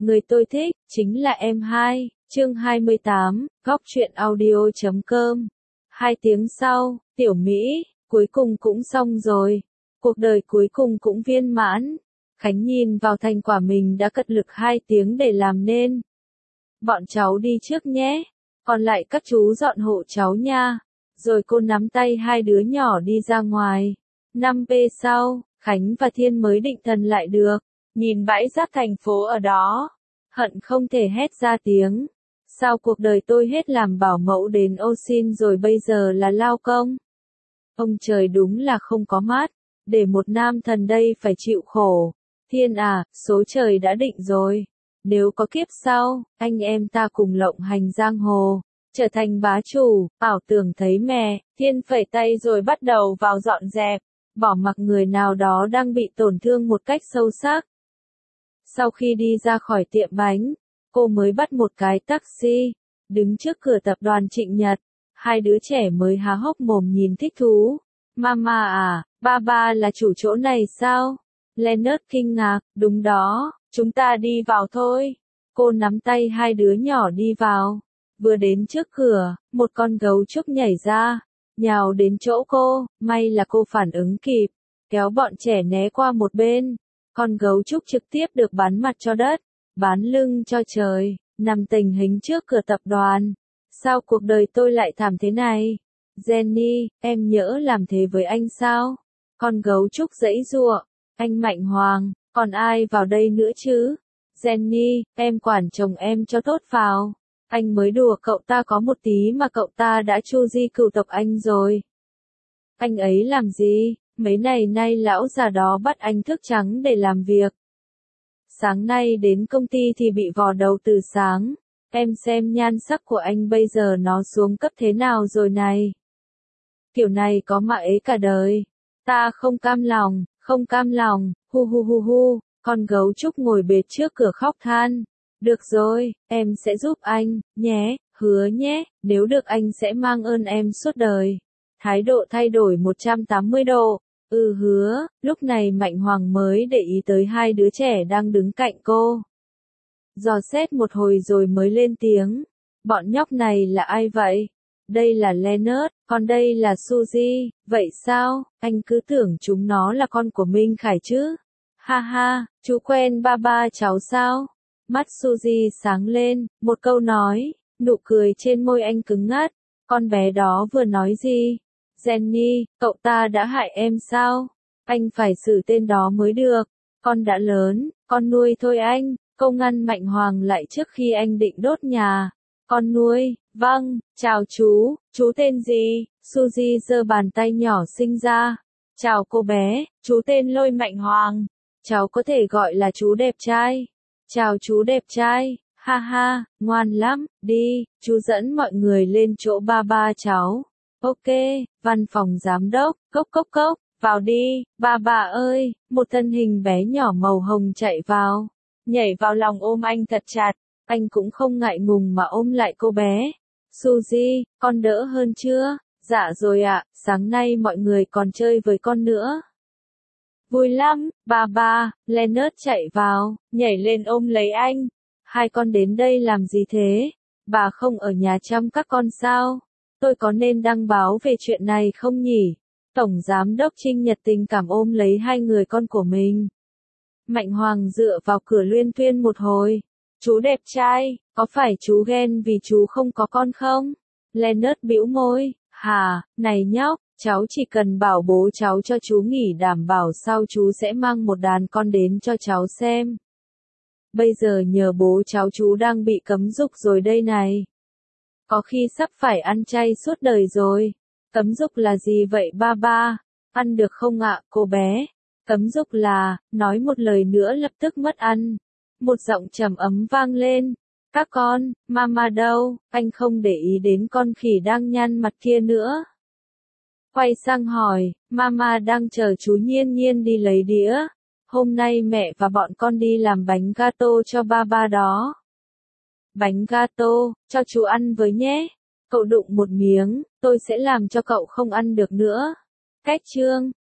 Người tôi thích, chính là em hai, chương 28, góc truyện audio.com. 2 tiếng sau, Tiểu Mỹ, cuối cùng cũng xong rồi. Cuộc đời cuối cùng cũng viên mãn. Khánh nhìn vào thành quả mình đã cật lực 2 tiếng để làm nên. Bọn cháu đi trước nhé. Còn lại các chú dọn hộ cháu nha. Rồi cô nắm tay hai đứa nhỏ đi ra ngoài. 5p sau, Khánh và Thiên mới định thần lại được. Nhìn bãi rác thành phố ở đó. Hận không thể hét ra tiếng. Sao cuộc đời tôi hết làm bảo mẫu đến ô xin rồi bây giờ là lao công? Ông trời đúng là không có mắt. Để một nam thần đây phải chịu khổ. Thiên à, số trời đã định rồi. Nếu có kiếp sau, anh em ta cùng lộng hành giang hồ. Trở thành bá chủ, ảo tưởng thấy mẹ. Thiên phẩy tay rồi bắt đầu vào dọn dẹp. Bỏ mặc người nào đó đang bị tổn thương một cách sâu sắc. Sau khi đi ra khỏi tiệm bánh, cô mới bắt một cái taxi, đứng trước cửa tập đoàn Trịnh Nhật. Hai đứa trẻ mới há hốc mồm nhìn thích thú. Mama à, ba là chủ chỗ này sao? Leonard kinh ngạc, đúng đó, chúng ta đi vào thôi. Cô nắm tay hai đứa nhỏ đi vào. Vừa đến trước cửa, một con gấu trúc nhảy ra, nhào đến chỗ cô, may là cô phản ứng kịp, kéo bọn trẻ né qua một bên. Con gấu trúc trực tiếp được bán mặt cho đất, bán lưng cho trời, nằm tình hình trước cửa tập đoàn. Sao cuộc đời tôi lại thảm thế này? Jenny, em nhỡ làm thế với anh sao? Con gấu trúc giãy giụa. Anh Mạnh Hoàng, còn ai vào đây nữa chứ? Jenny, em quản chồng em cho tốt vào. Anh mới đùa cậu ta có một tí mà cậu ta đã chu di cửu tộc anh rồi. Anh ấy làm gì? Mấy ngày nay lão già đó bắt anh thức trắng để làm việc. Sáng nay đến công ty thì bị vò đầu từ sáng. Em xem nhan sắc của anh bây giờ nó xuống cấp thế nào rồi này. Kiểu này có mà ế cả đời. Ta không cam lòng, hu hu hu hu. Con gấu trúc ngồi bệt trước cửa khóc than. Được rồi, em sẽ giúp anh, nhé, hứa nhé, nếu được anh sẽ mang ơn em suốt đời. Thái độ thay đổi 180 độ. Hứa, lúc này Mạnh Hoàng mới để ý tới hai đứa trẻ đang đứng cạnh cô. Dò xét một hồi rồi mới lên tiếng. Bọn nhóc này là ai vậy? Đây là Leonard, còn đây là Suzy, vậy sao? Anh cứ tưởng chúng nó là con của Minh Khải chứ? Ha ha, chú quen ba cháu sao? Mắt Suzy sáng lên, một câu nói, nụ cười trên môi anh cứng ngắt. Con bé đó vừa nói gì? Jenny, cậu ta đã hại em sao? Anh phải xử tên đó mới được. Con đã lớn, con nuôi thôi anh. Câu ngăn Mạnh Hoàng lại trước khi anh định đốt nhà. Con nuôi, vâng, chào chú tên gì? Suzy giơ bàn tay nhỏ xinh ra. Chào cô bé, chú tên Lôi Mạnh Hoàng. Cháu có thể gọi là chú đẹp trai. Chào chú đẹp trai, ha ha, ngoan lắm, đi, chú dẫn mọi người lên chỗ ba cháu. Ok, văn phòng giám đốc, cốc, vào đi, ba ơi, một thân hình bé nhỏ màu hồng chạy vào, nhảy vào lòng ôm anh thật chặt, anh cũng không ngại ngùng mà ôm lại cô bé. Suzy, con đỡ hơn chưa? Dạ rồi ạ, sáng nay mọi người còn chơi với con nữa. Vui lắm, ba, Leonard chạy vào, nhảy lên ôm lấy anh. Hai con đến đây làm gì thế? Bà không ở nhà chăm các con sao? Tôi có nên đăng báo về chuyện này không nhỉ? Tổng Giám đốc Trinh nhiệt tình cảm ôm lấy hai người con của mình. Mạnh Hoàng dựa vào cửa luyên thuyên một hồi. Chú đẹp trai, có phải chú ghen vì chú không có con không? Leonard bĩu môi, hả, này nhóc. Cháu chỉ cần bảo bố cháu cho chú nghỉ đảm bảo sau chú sẽ mang một đàn con đến cho cháu xem. Bây giờ nhờ bố cháu chú đang bị cấm dục rồi đây này. Có khi sắp phải ăn chay suốt đời rồi. Cấm dục là gì vậy ba? Ăn được không ạ, cô bé? Cấm dục là, nói một lời nữa lập tức mất ăn. Một giọng trầm ấm vang lên. Các con, mama đâu, anh không để ý đến con khỉ đang nhăn mặt kia nữa. Quay sang hỏi, mama đang chờ chú Nhiên đi lấy đĩa. Hôm nay mẹ và bọn con đi làm bánh gato cho ba đó. Bánh gato, cho chú ăn với nhé. Cậu đụng một miếng, tôi sẽ làm cho cậu không ăn được nữa. Cách chương